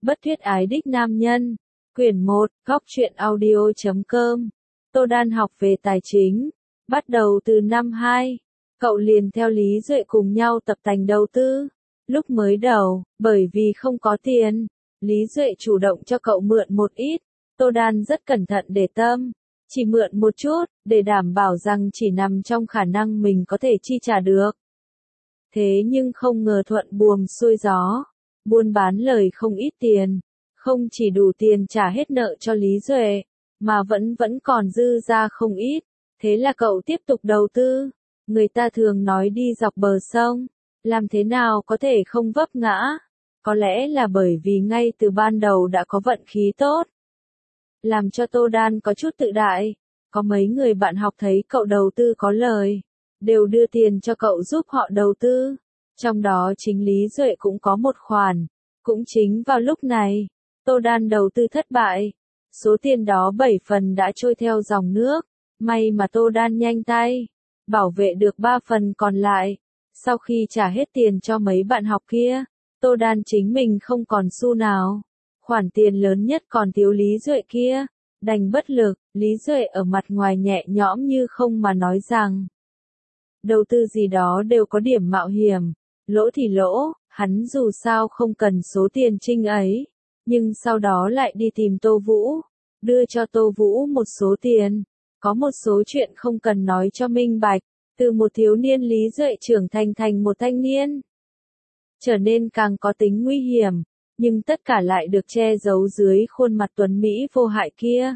Bất thuyết ái đích nam nhân. Quyển 1, góc truyện audio.com. Tô Đan học về tài chính. Bắt đầu từ năm 2, cậu liền theo Lý Duệ cùng nhau tập tành đầu tư. Lúc mới đầu, bởi vì không có tiền, Lý Duệ chủ động cho cậu mượn một ít. Tô Đan rất cẩn thận để tâm, chỉ mượn một chút, để đảm bảo rằng chỉ nằm trong khả năng mình có thể chi trả được. Thế nhưng không ngờ thuận buồm xuôi gió, buôn bán lời không ít tiền, không chỉ đủ tiền trả hết nợ cho Lý Duệ, mà vẫn còn dư ra không ít. Thế là cậu tiếp tục đầu tư. Người ta thường nói đi dọc bờ sông, làm thế nào có thể không vấp ngã. Có lẽ là bởi vì ngay từ ban đầu đã có vận khí tốt, làm cho Tô Đan có chút tự đại. Có mấy người bạn học thấy cậu đầu tư có lời, đều đưa tiền cho cậu giúp họ đầu tư. Trong đó chính Lý Duệ cũng có một khoản. Cũng chính vào lúc này, Tô Đan đầu tư thất bại. Số tiền đó 7 phần đã trôi theo dòng nước. May mà Tô Đan nhanh tay, bảo vệ được 3 phần còn lại. Sau khi trả hết tiền cho mấy bạn học kia, Tô Đan chính mình không còn xu nào. Khoản tiền lớn nhất còn thiếu Lý Duệ kia, đành bất lực. Lý Duệ ở mặt ngoài nhẹ nhõm như không mà nói rằng, đầu tư gì đó đều có điểm mạo hiểm, lỗ thì lỗ, hắn dù sao không cần số tiền trinh ấy. Nhưng sau đó lại đi tìm Tô Vũ, đưa cho Tô Vũ một số tiền. Có một số chuyện không cần nói cho minh bạch, từ một thiếu niên Lý Duệ trưởng thành một thanh niên, trở nên càng có tính nguy hiểm, nhưng tất cả lại được che giấu dưới khuôn mặt tuấn Mỹ vô hại kia.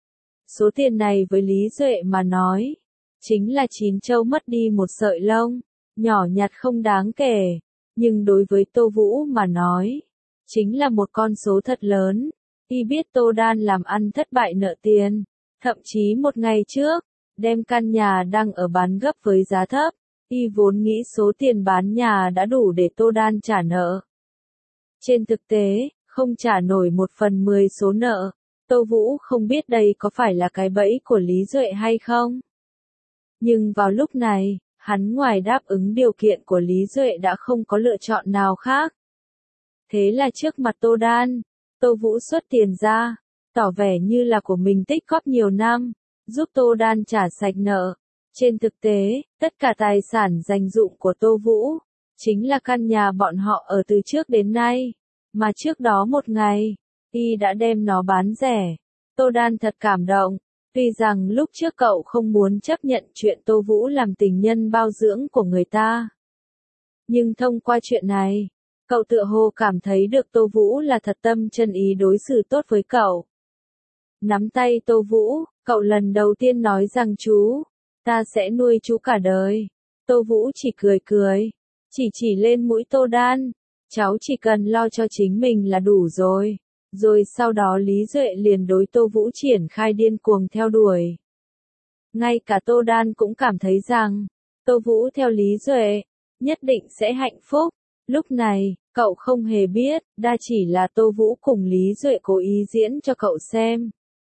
Số tiền này với Lý Duệ mà nói, chính là 9 trâu mất đi một sợi lông, nhỏ nhặt không đáng kể, nhưng đối với Tô Vũ mà nói, chính là một con số thật lớn. Y biết Tô Đan làm ăn thất bại nợ tiền, thậm chí một ngày trước, đem căn nhà đang ở bán gấp với giá thấp. Y vốn nghĩ số tiền bán nhà đã đủ để Tô Đan trả nợ. Trên thực tế, không trả nổi 1/10 số nợ. Tô Vũ không biết đây có phải là cái bẫy của Lý Duệ hay không. Nhưng vào lúc này, hắn ngoài đáp ứng điều kiện của Lý Duệ đã không có lựa chọn nào khác. Thế là trước mặt Tô Đan, Tô Vũ xuất tiền ra, tỏ vẻ như là của mình tích góp nhiều năm, giúp Tô Đan trả sạch nợ. Trên thực tế, tất cả tài sản dành dụm của Tô Vũ, chính là căn nhà bọn họ ở từ trước đến nay. Mà trước đó một ngày, Y đã đem nó bán rẻ. Tô Đan thật cảm động. Tuy rằng lúc trước cậu không muốn chấp nhận chuyện Tô Vũ làm tình nhân bao dưỡng của người ta, nhưng thông qua chuyện này, cậu tựa hồ cảm thấy được Tô Vũ là thật tâm chân ý đối xử tốt với cậu. Nắm tay Tô Vũ, cậu lần đầu tiên nói rằng chú, ta sẽ nuôi chú cả đời. Tô Vũ chỉ cười, chỉ lên mũi Tô Đan, cháu chỉ cần lo cho chính mình là đủ rồi. Rồi sau đó Lý Duệ liền đối Tô Vũ triển khai điên cuồng theo đuổi. Ngay cả Tô Đan cũng cảm thấy rằng, Tô Vũ theo Lý Duệ, nhất định sẽ hạnh phúc. Lúc này, cậu không hề biết, đa chỉ là Tô Vũ cùng Lý Duệ cố ý diễn cho cậu xem.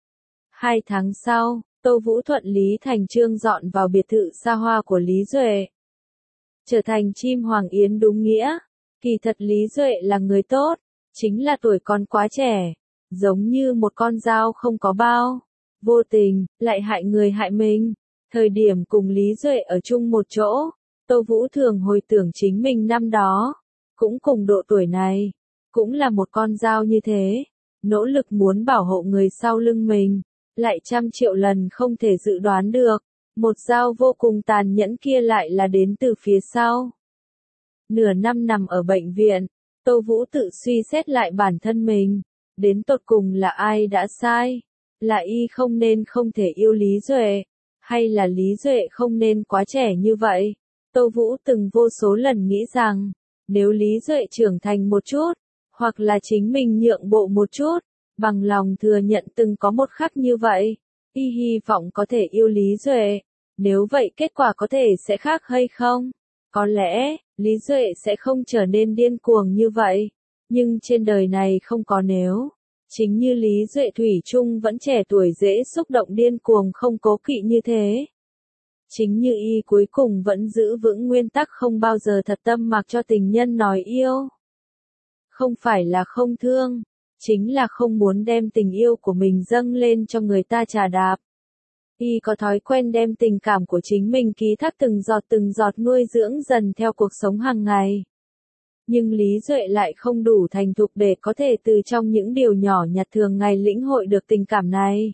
2 tháng sau, Tô Vũ thuận lý thành chương dọn vào biệt thự xa hoa của Lý Duệ, trở thành chim hoàng yến đúng nghĩa. Kỳ thật Lý Duệ là người tốt, chính là tuổi còn quá trẻ, giống như một con dao không có bao, vô tình, lại hại người hại mình. Thời điểm cùng Lý Duệ ở chung một chỗ, Tô Vũ thường hồi tưởng chính mình năm đó, cũng cùng độ tuổi này, cũng là một con dao như thế, nỗ lực muốn bảo hộ người sau lưng mình, lại trăm triệu lần không thể dự đoán được, một dao vô cùng tàn nhẫn kia lại là đến từ phía sau. Nửa năm nằm ở bệnh viện, Tô Vũ tự suy xét lại bản thân mình, đến tột cùng là ai đã sai? Là Y không thể yêu Lý Duệ, hay là Lý Duệ không nên quá trẻ như vậy? Tô Vũ từng vô số lần nghĩ rằng, nếu Lý Duệ trưởng thành một chút, hoặc là chính mình nhượng bộ một chút, bằng lòng thừa nhận từng có một khắc như vậy, Y hy vọng có thể yêu Lý Duệ. Nếu vậy kết quả có thể sẽ khác hay không? Có lẽ, Lý Duệ sẽ không trở nên điên cuồng như vậy. Nhưng trên đời này không có nếu. Chính như Lý Duệ thủy chung vẫn trẻ tuổi dễ xúc động điên cuồng không cố kỵ như thế. Chính như Y cuối cùng vẫn giữ vững nguyên tắc không bao giờ thật tâm mặc cho tình nhân nói yêu. Không phải là không thương, chính là không muốn đem tình yêu của mình dâng lên cho người ta trà đạp. Y có thói quen đem tình cảm của chính mình ký thác từng giọt nuôi dưỡng dần theo cuộc sống hàng ngày. Nhưng Lý Duệ lại không đủ thành thục để có thể từ trong những điều nhỏ nhặt thường ngày lĩnh hội được tình cảm này.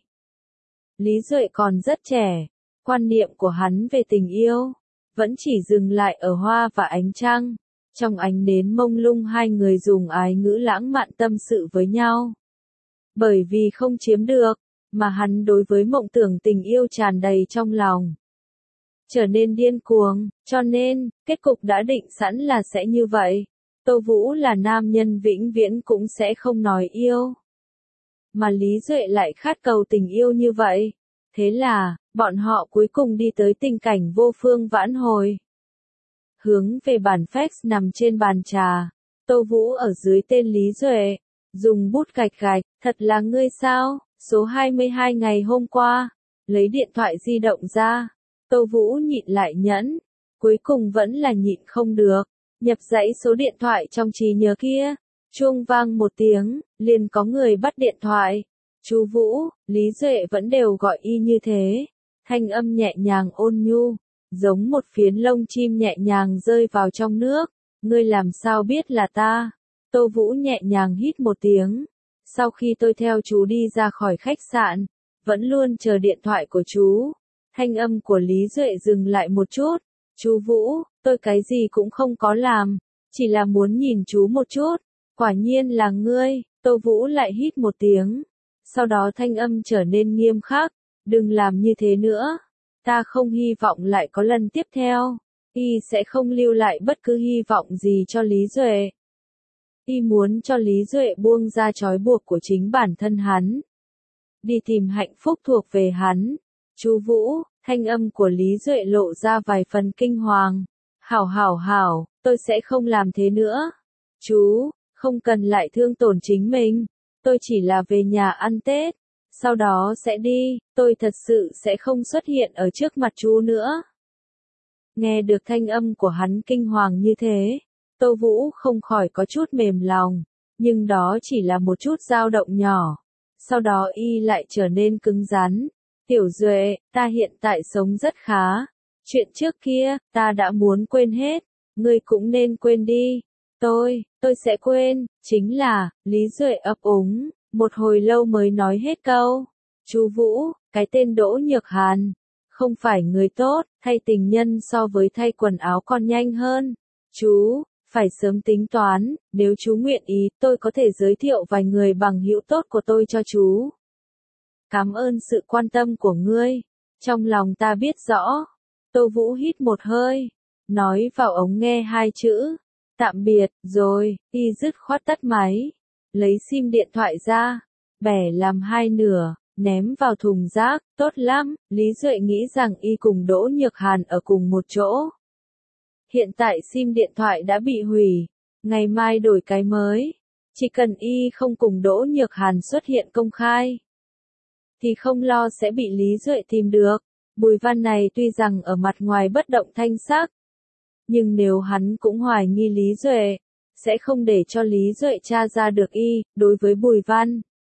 Lý Duệ còn rất trẻ, quan niệm của hắn về tình yêu vẫn chỉ dừng lại ở hoa và ánh trăng. Trong ánh nến mông lung hai người dùng ái ngữ lãng mạn tâm sự với nhau. Bởi vì không chiếm được, mà hắn đối với mộng tưởng tình yêu tràn đầy trong lòng. Trở nên điên cuồng, cho nên, kết cục đã định sẵn là sẽ như vậy. Tô Vũ là nam nhân vĩnh viễn cũng sẽ không nói yêu. Mà Lý Duệ lại khát cầu tình yêu như vậy. Thế là, bọn họ cuối cùng đi tới tình cảnh vô phương vãn hồi. Hướng về bản fax nằm trên bàn trà. Tô Vũ ở dưới tên Lý Duệ. Dùng bút gạch gạch, thật là ngươi sao? Số 22 ngày hôm qua. Lấy điện thoại di động ra. Tô Vũ nhịn lại nhẫn. Cuối cùng vẫn là nhịn không được. Nhập dãy số điện thoại trong trí nhớ kia. Chuông vang một tiếng, liền có người bắt điện thoại. Chú Vũ, Lý Duệ vẫn đều gọi y như thế. Thanh âm nhẹ nhàng ôn nhu, giống một phiến lông chim nhẹ nhàng rơi vào trong nước. Ngươi làm sao biết là ta? Tô Vũ nhẹ nhàng hít một tiếng. Sau khi tôi theo chú đi ra khỏi khách sạn, vẫn luôn chờ điện thoại của chú. Thanh âm của Lý Duệ dừng lại một chút. Chú Vũ, tôi cái gì cũng không có làm, chỉ là muốn nhìn chú một chút. Quả nhiên là ngươi. Tô Vũ lại hít một tiếng. Sau đó thanh âm trở nên nghiêm khắc. Đừng làm như thế nữa. Ta không hy vọng lại có lần tiếp theo. Y sẽ không lưu lại bất cứ hy vọng gì cho Lý Duệ. Y muốn cho Lý Duệ buông ra trói buộc của chính bản thân hắn. Đi tìm hạnh phúc thuộc về hắn. Chú Vũ, thanh âm của Lý Duệ lộ ra vài phần kinh hoàng. Hảo, tôi sẽ không làm thế nữa. Chú, không cần lại thương tổn chính mình. Tôi chỉ là về nhà ăn Tết. Sau đó sẽ đi, tôi thật sự sẽ không xuất hiện ở trước mặt chú nữa. Nghe được thanh âm của hắn kinh hoàng như thế, Tô Vũ không khỏi có chút mềm lòng, nhưng đó chỉ là một chút dao động nhỏ. Sau đó y lại trở nên cứng rắn. Tiểu Duệ, ta hiện tại sống rất khá. Chuyện trước kia, ta đã muốn quên hết. Ngươi cũng nên quên đi. Tôi sẽ quên. Chính là, Lý Duệ ấp úng, một hồi lâu mới nói hết câu. Chú Vũ, cái tên Đỗ Nhược Hàn, không phải người tốt, thay tình nhân so với thay quần áo còn nhanh hơn. Chú, phải sớm tính toán, nếu chú nguyện ý, tôi có thể giới thiệu vài người bằng hữu tốt của tôi cho chú. Cảm ơn sự quan tâm của ngươi. Trong lòng ta biết rõ. Tô Vũ hít một hơi, nói vào ống nghe hai chữ. Tạm biệt, rồi, y dứt khoát tắt máy. Lấy sim điện thoại ra, bẻ làm hai nửa, ném vào thùng rác. Tốt lắm, Lý Duệ nghĩ rằng y cùng Đỗ Nhược Hàn ở cùng một chỗ. Hiện tại sim điện thoại đã bị hủy, ngày mai đổi cái mới. Chỉ cần y không cùng Đỗ Nhược Hàn xuất hiện công khai, thì không lo sẽ bị Lý Duệ tìm được. Bùi Văn này tuy rằng ở mặt ngoài bất động thanh sắc, nhưng nếu hắn cũng hoài nghi Lý Duệ, sẽ không để cho Lý Duệ tra ra được y. Đối với Bùi Văn,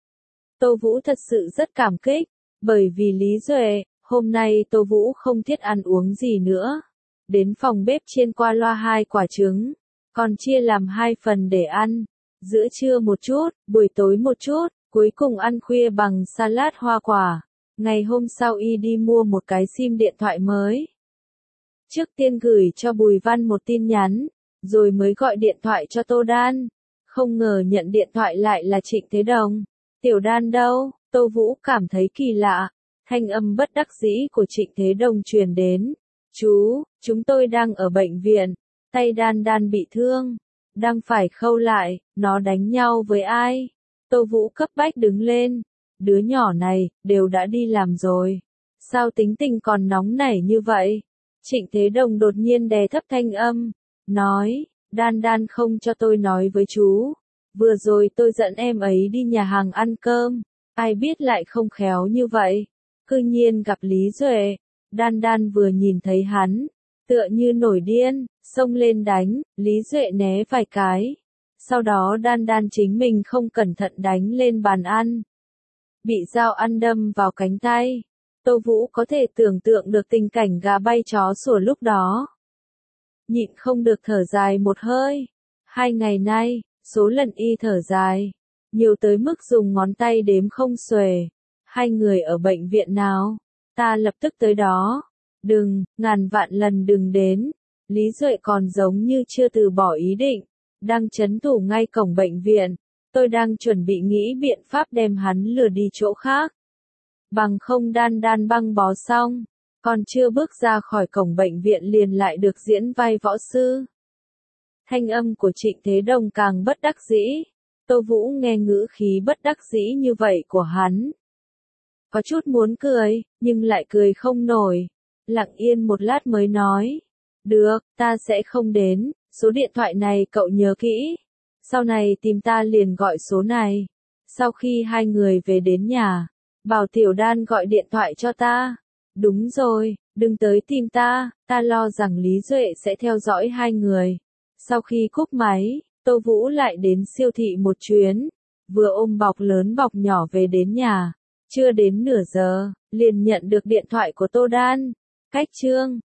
Tô Vũ thật sự rất cảm kích, bởi vì Lý Duệ, hôm nay Tô Vũ không thiết ăn uống gì nữa. Đến phòng bếp chiên qua loa 2 quả trứng, còn chia làm 2 phần để ăn. Giữa trưa một chút, buổi tối một chút, cuối cùng ăn khuya bằng salad hoa quả. Ngày hôm sau y đi mua một cái sim điện thoại mới. Trước tiên gửi cho Bùi Văn một tin nhắn, rồi mới gọi điện thoại cho Tô Đan. Không ngờ nhận điện thoại lại là Trịnh Thế Đồng. Tiểu Đan đâu? Tô Vũ cảm thấy kỳ lạ. Thanh âm bất đắc dĩ của Trịnh Thế Đồng truyền đến. Chú, chúng tôi đang ở bệnh viện. Tay Đan Đan bị thương. Đang phải khâu lại, nó đánh nhau với ai? Tô Vũ cấp bách đứng lên. Đứa nhỏ này, đều đã đi làm rồi. Sao tính tình còn nóng nảy như vậy? Trịnh Thế Đồng đột nhiên đè thấp thanh âm. Nói, Đan Đan không cho tôi nói với chú. Vừa rồi tôi dẫn em ấy đi nhà hàng ăn cơm. Ai biết lại không khéo như vậy. Cư nhiên gặp Lý Duệ. Đan Đan vừa nhìn thấy hắn, tựa như nổi điên, xông lên đánh. Lý Duệ né vài cái. Sau đó Đan Đan chính mình không cẩn thận đánh lên bàn ăn. Bị dao ăn đâm vào cánh tay. Tô Vũ có thể tưởng tượng được tình cảnh gà bay chó sủa lúc đó. Nhịn không được thở dài một hơi. 2 ngày nay, số lần y thở dài, nhiều tới mức dùng ngón tay đếm không xuể. 2 người ở bệnh viện nào? Ta lập tức tới đó. Đừng, ngàn vạn lần đừng đến. Lý Duệ còn giống như chưa từ bỏ ý định, đang trấn thủ ngay cổng bệnh viện. Tôi đang chuẩn bị nghĩ biện pháp đem hắn lừa đi chỗ khác. Bằng không Đan Đan băng bó xong, còn chưa bước ra khỏi cổng bệnh viện liền lại được diễn vai võ sư. Thanh âm của Trịnh Thế Đồng càng bất đắc dĩ. Tô Vũ nghe ngữ khí bất đắc dĩ như vậy của hắn. Có chút muốn cười, nhưng lại cười không nổi. Lặng yên một lát mới nói. Được, ta sẽ không đến, số điện thoại này cậu nhớ kỹ. Sau này tìm ta liền gọi số này. Sau khi 2 người về đến nhà, bảo Tiểu Đan gọi điện thoại cho ta. Đúng rồi, đừng tới tìm ta lo rằng Lý Duệ sẽ theo dõi 2 người. Sau khi cúp máy, Tô Vũ lại đến siêu thị một chuyến, vừa ôm bọc lớn bọc nhỏ về đến nhà. Chưa đến nửa giờ, liền nhận được điện thoại của Tô Đan. Cách chương